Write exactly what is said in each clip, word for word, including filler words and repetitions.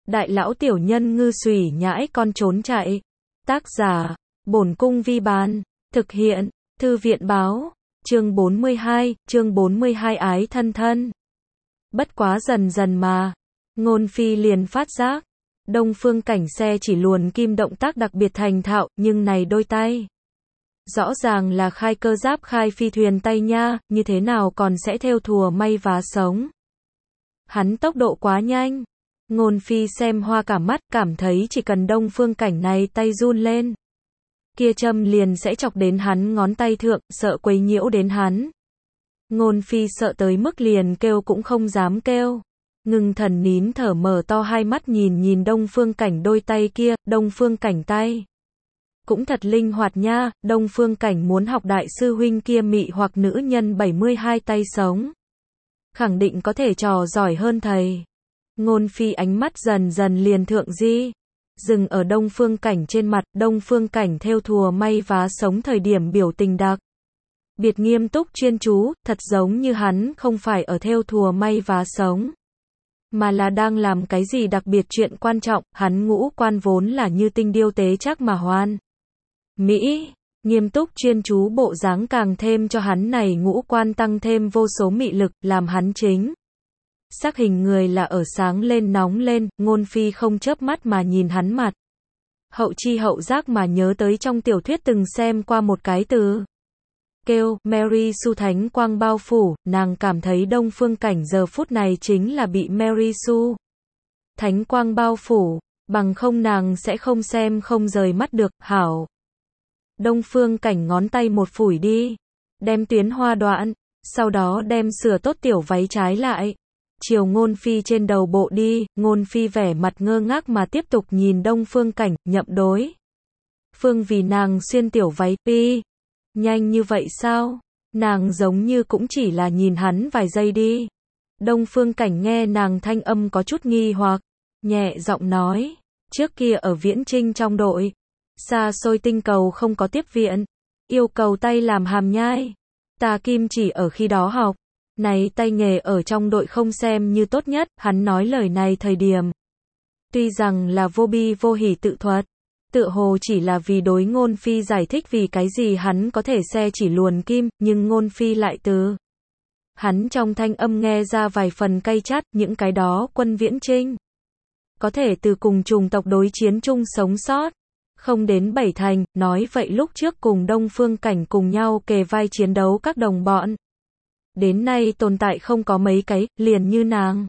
Đại lão tiểu nhân ngư xùy nhãi con trốn chạy. Tác giả, Bổn Cung Vi Bán. Thực hiện, Thư viện Báo. Chương bốn mươi hai, chương bốn mươi hai ái thân thân. Bất quá dần dần mà. Ngôn Phi liền phát giác. Đông Phương Cảnh xe chỉ luồn kim động tác đặc biệt thành thạo, nhưng này đôi tay. Rõ ràng là khai cơ giáp khai phi thuyền tay nha, như thế nào còn sẽ thêu thùa may vá sống. Hắn tốc độ quá nhanh. Ngôn Phi xem hoa cả mắt, cảm thấy chỉ cần Đông Phương Cảnh này tay run lên. Kia châm liền sẽ chọc đến hắn ngón tay thượng, sợ quấy nhiễu đến hắn. Ngôn Phi sợ tới mức liền kêu cũng không dám kêu. Ngưng thần nín thở mở to hai mắt nhìn nhìn Đông Phương Cảnh đôi tay kia, Đông Phương Cảnh tay. Cũng thật linh hoạt nha, Đông Phương Cảnh muốn học đại sư huynh kia mị hoặc nữ nhân bảy mươi hai tay sống. Khẳng định có thể trò giỏi hơn thầy. Ngôn Phi ánh mắt dần dần liền thượng di. Dừng ở Đông Phương Cảnh trên mặt, Đông Phương Cảnh thêu thùa may vá sống thời điểm biểu tình đặc biệt nghiêm túc chuyên chú, thật giống như hắn không phải ở thêu thùa may vá sống, mà là đang làm cái gì đặc biệt chuyện quan trọng. Hắn ngũ quan vốn là như tinh điêu tế chắc mà hoan mỹ, nghiêm túc chuyên chú bộ dáng càng thêm cho hắn này ngũ quan tăng thêm vô số mị lực, làm hắn chính xác hình người là ở sáng lên nóng lên. Ngôn Phi không chớp mắt mà nhìn hắn mặt. Hậu chi hậu giác mà nhớ tới trong tiểu thuyết từng xem qua một cái từ kêu Mary Sue thánh quang bao phủ, nàng cảm thấy Đông Phương Cảnh giờ phút này chính là bị Mary Sue thánh quang bao phủ, bằng không nàng sẽ không xem không rời mắt được. Hảo. Đông Phương Cảnh ngón tay một phủi đi, đem tuyến hoa đoạn, sau đó đem sửa tốt tiểu váy trái lại, chiều Ngôn Phi trên đầu bộ đi. Ngôn Phi vẻ mặt ngơ ngác mà tiếp tục nhìn Đông Phương Cảnh, nhậm đối phương vì nàng xuyên tiểu váy. Pi, nhanh như vậy sao? Nàng giống như cũng chỉ là nhìn hắn vài giây đi. Đông Phương Cảnh nghe nàng thanh âm có chút nghi hoặc, nhẹ giọng nói, trước kia ở Viễn Trinh trong đội, xa xôi tinh cầu không có tiếp viện, yêu cầu tay làm hàm nhai. Ta kim chỉ ở khi đó học. Này tay nghề ở trong đội không xem như tốt nhất. Hắn nói lời này thời điểm, tuy rằng là vô bi vô hỉ tự thuật, tựa hồ chỉ là vì đối Ngôn Phi giải thích vì cái gì hắn có thể xe chỉ luồn kim, nhưng Ngôn Phi lại từ hắn trong thanh âm nghe ra vài phần cay chát. Những cái đó quân Viễn Trinh có thể từ cùng chủng tộc đối chiến chung sống sót không đến bảy thành. Nói vậy lúc trước cùng Đông Phương Cảnh cùng nhau kề vai chiến đấu các đồng bọn, đến nay tồn tại không có mấy cái, liền như nàng.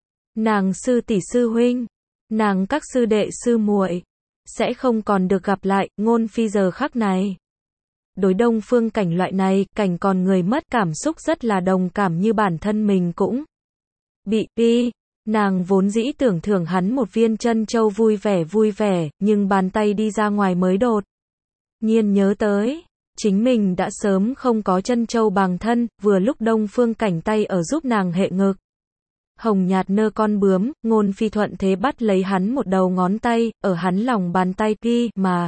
Nàng sư tỷ sư huynh, nàng các sư đệ sư muội, sẽ không còn được gặp lại. Ngôn Phi giờ khắc này, đối Đông Phương Cảnh loại này, cảnh còn người mất cảm xúc rất là đồng cảm, như bản thân mình cũng bị đi. Nàng vốn dĩ tưởng thưởng hắn một viên chân châu vui vẻ vui vẻ, nhưng bàn tay đi ra ngoài mới đột nhiên nhớ tới. Chính mình đã sớm không có chân châu bằng thân, vừa lúc Đông Phương Cảnh tay ở giúp nàng hệ ngực. Hồng nhạt nơ con bướm, Ngôn Phi thuận thế bắt lấy hắn một đầu ngón tay, ở hắn lòng bàn tay pi mà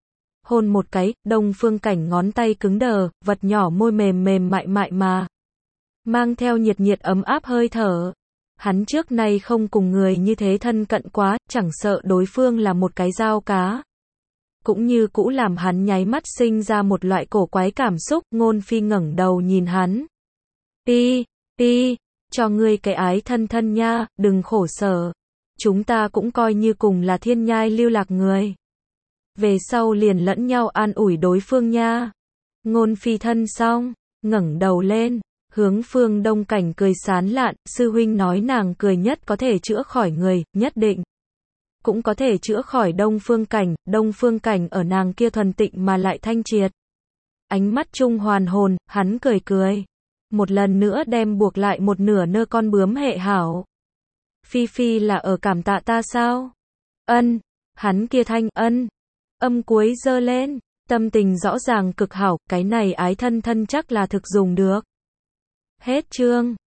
hôn một cái. Đông Phương Cảnh ngón tay cứng đờ, vật nhỏ môi mềm mềm mại mại mà mang theo nhiệt nhiệt ấm áp hơi thở. Hắn trước nay không cùng người như thế thân cận quá, chẳng sợ đối phương là một cái dao cá, cũng như cũ làm hắn nháy mắt sinh ra một loại cổ quái cảm xúc. Ngôn Phi ngẩng đầu nhìn hắn. Pi, pi, cho ngươi cái ái thân thân nha, đừng khổ sở. Chúng ta cũng coi như cùng là thiên nhai lưu lạc người. Về sau liền lẫn nhau an ủi đối phương nha. Ngôn Phi thân xong, ngẩng đầu lên, hướng Phương Đông Cảnh cười sán lạn. Sư huynh nói nàng cười nhất có thể chữa khỏi người, nhất định cũng có thể chữa khỏi Đông Phương Cảnh. Đông Phương Cảnh ở nàng kia thuần tịnh mà lại thanh triệt ánh mắt trung hoàn hồn, hắn cười cười, một lần nữa đem buộc lại một nửa nơ con bướm hệ hảo. Phi Phi là ở cảm tạ ta sao? Ân. Hắn kia thanh ân âm cuối dơ lên, tâm tình rõ ràng cực hảo, cái này ái thân thân chắc là thực dùng được. Hết chương.